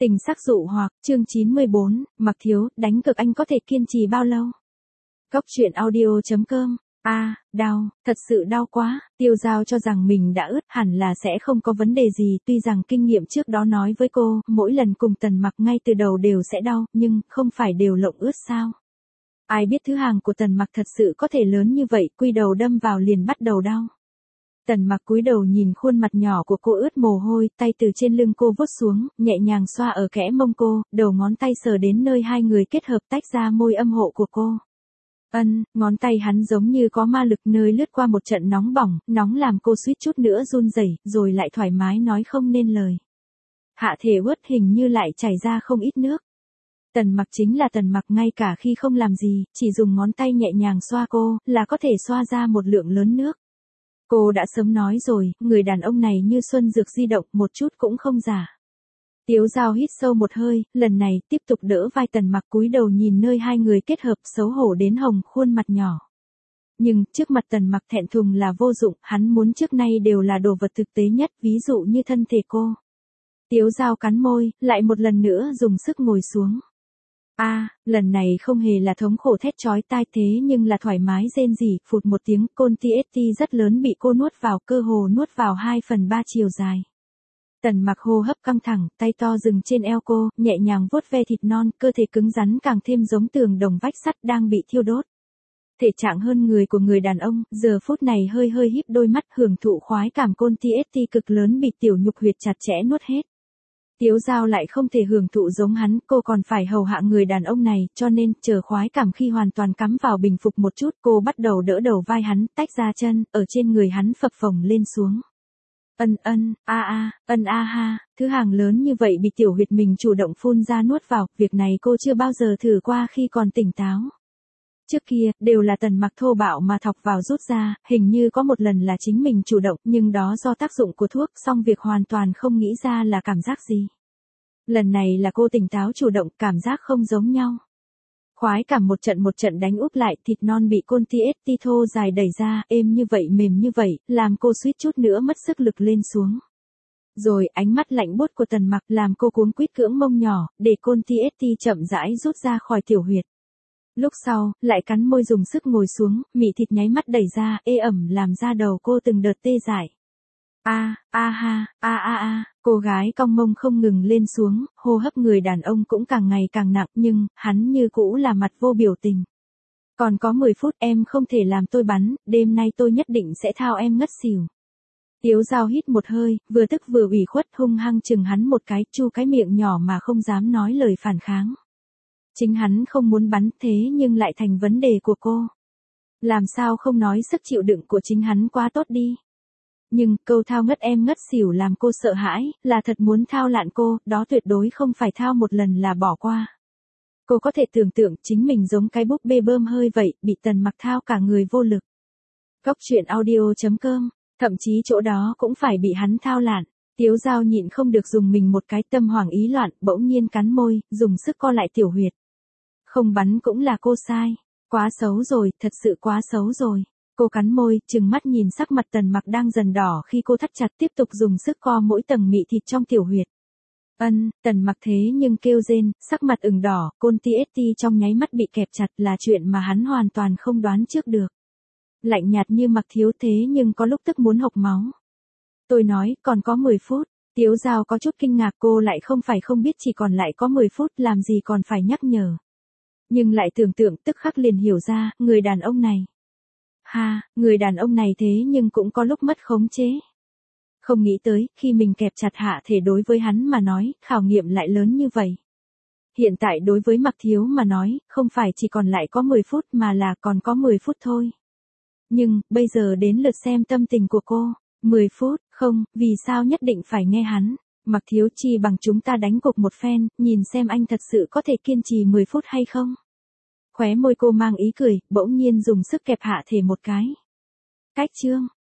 Tình sắc dụ hoặc, chương 94, Mặc Thiếu, đánh cực anh có thể kiên trì bao lâu? Góc truyện audio.com. Đau, thật sự đau quá. Tiêu Giao cho rằng mình đã ướt, hẳn là sẽ không có vấn đề gì, tuy rằng kinh nghiệm trước đó nói với cô, mỗi lần cùng Tần Mặc ngay từ đầu đều sẽ đau, nhưng không phải đều lộng ướt sao? Ai biết thứ hàng của Tần Mặc thật sự có thể lớn như vậy, quy đầu đâm vào liền bắt đầu đau. Tần Mặc cúi đầu nhìn khuôn mặt nhỏ của cô ướt mồ hôi, tay từ trên lưng cô vuốt xuống, nhẹ nhàng xoa ở kẽ mông cô, đầu ngón tay sờ đến nơi hai người kết hợp tách ra môi âm hộ của cô. Ngón tay hắn giống như có ma lực, nơi lướt qua một trận nóng bỏng, nóng làm cô suýt chút nữa run rẩy, rồi lại thoải mái nói không nên lời. Hạ thể ướt hình như lại chảy ra không ít nước. Tần Mặc chính là Tần Mặc, ngay cả khi không làm gì, chỉ dùng ngón tay nhẹ nhàng xoa cô, là có thể xoa ra một lượng lớn nước. Cô đã sớm nói rồi, người đàn ông này như xuân dược di động, một chút cũng không giả. Tiếu Giao hít sâu một hơi, lần này tiếp tục đỡ vai Tần Mặc, cúi đầu nhìn nơi hai người kết hợp, xấu hổ đến hồng khuôn mặt nhỏ. Nhưng, trước mặt Tần Mặc thẹn thùng là vô dụng, hắn muốn trước nay đều là đồ vật thực tế nhất, ví dụ như thân thể cô. Tiếu Giao cắn môi, lại một lần nữa dùng sức ngồi xuống. Lần này không hề là thống khổ thét chói tai, thế nhưng là thoải mái rên rỉ, phụt một tiếng, côn TST rất lớn bị cô nuốt vào, cơ hồ nuốt vào 2/3 chiều dài. Tần Mặc hô hấp căng thẳng, tay to dừng trên eo cô, nhẹ nhàng vuốt ve thịt non, cơ thể cứng rắn càng thêm giống tường đồng vách sắt đang bị thiêu đốt. Thể trạng hơn người của người đàn ông, giờ phút này hơi híp đôi mắt, hưởng thụ khoái cảm côn TST cực lớn bị tiểu nhục huyệt chặt chẽ nuốt hết. Tiếu Giao lại không thể hưởng thụ giống hắn, cô còn phải hầu hạ người đàn ông này, cho nên, chờ khoái cảm khi hoàn toàn cắm vào bình phục một chút, cô bắt đầu đỡ đầu vai hắn, tách ra chân, ở trên người hắn phập phồng lên xuống. Thứ hàng lớn như vậy bị tiểu huyệt mình chủ động phun ra nuốt vào, việc này cô chưa bao giờ thử qua khi còn tỉnh táo. Trước kia, đều là Tần Mặc thô bạo mà thọc vào rút ra, hình như có một lần là chính mình chủ động, nhưng đó do tác dụng của thuốc, xong việc hoàn toàn không nghĩ ra là cảm giác gì. Lần này là cô tỉnh táo chủ động, cảm giác không giống nhau. Khoái cảm một trận đánh úp lại, thịt non bị côn TST thô dài đẩy ra, êm như vậy mềm như vậy, làm cô suýt chút nữa mất sức lực lên xuống. Rồi ánh mắt lạnh buốt của Tần Mặc làm cô cuống quýt cưỡng mông nhỏ, để côn TST chậm rãi rút ra khỏi tiểu huyệt. Lúc sau, lại cắn môi dùng sức ngồi xuống, mị thịt nháy mắt đẩy ra, ê ẩm làm da đầu cô từng đợt tê dại. Cô gái cong mông không ngừng lên xuống, hô hấp người đàn ông cũng càng ngày càng nặng, nhưng, hắn như cũ là mặt vô biểu tình. Còn có 10 phút, em không thể làm tôi bắn, đêm nay tôi nhất định sẽ thao em ngất xỉu. Tiếu Giao hít một hơi, vừa tức vừa ủy khuất, hung hăng chừng hắn một cái, chu cái miệng nhỏ mà không dám nói lời phản kháng. Chính hắn không muốn bắn, thế nhưng lại thành vấn đề của cô. Làm sao không nói sức chịu đựng của chính hắn quá tốt đi. Nhưng, câu thao ngất em ngất xỉu làm cô sợ hãi, là thật muốn thao lạn cô, đó tuyệt đối không phải thao một lần là bỏ qua. Cô có thể tưởng tượng chính mình giống cái búp bê bơm hơi vậy, bị Tần Mặc thao cả người vô lực. Góc truyện audio.com, thậm chí chỗ đó cũng phải bị hắn thao lạn. Tiếu Giao nhịn không được dùng mình một cái, tâm hoảng ý loạn, bỗng nhiên cắn môi, dùng sức co lại tiểu huyệt. Không bắn cũng là cô sai. Quá xấu rồi, thật sự quá xấu rồi. Cô cắn môi, trừng mắt nhìn sắc mặt Tần Mặc đang dần đỏ khi cô thắt chặt, tiếp tục dùng sức co mỗi tầng mị thịt trong tiểu huyệt. Tần Mặc thế nhưng kêu rên, sắc mặt ửng đỏ, côn TST trong nháy mắt bị kẹp chặt, là chuyện mà hắn hoàn toàn không đoán trước được. Lạnh nhạt như Mặc Thiếu, thế nhưng có lúc tức muốn hộc máu. Tôi nói, còn có 10 phút. Tiếu Giao có chút kinh ngạc, cô lại không phải không biết chỉ còn lại có 10 phút, làm gì còn phải nhắc nhở. Nhưng lại tưởng tượng, tức khắc liền hiểu ra, người đàn ông này. Người đàn ông này thế nhưng cũng có lúc mất khống chế. Không nghĩ tới, khi mình kẹp chặt hạ thể đối với hắn mà nói, khảo nghiệm lại lớn như vậy. Hiện tại đối với Mặc Thiếu mà nói, không phải chỉ còn lại có 10 phút mà là còn có 10 phút thôi. Nhưng, bây giờ đến lượt xem tâm tình của cô. 10 phút, không, vì sao nhất định phải nghe hắn. Mặc Thiếu, chi bằng chúng ta đánh cuộc một phen, nhìn xem anh thật sự có thể kiên trì 10 phút hay không. Khóe môi cô mang ý cười, bỗng nhiên dùng sức kẹp hạ thể một cái. Cách chương.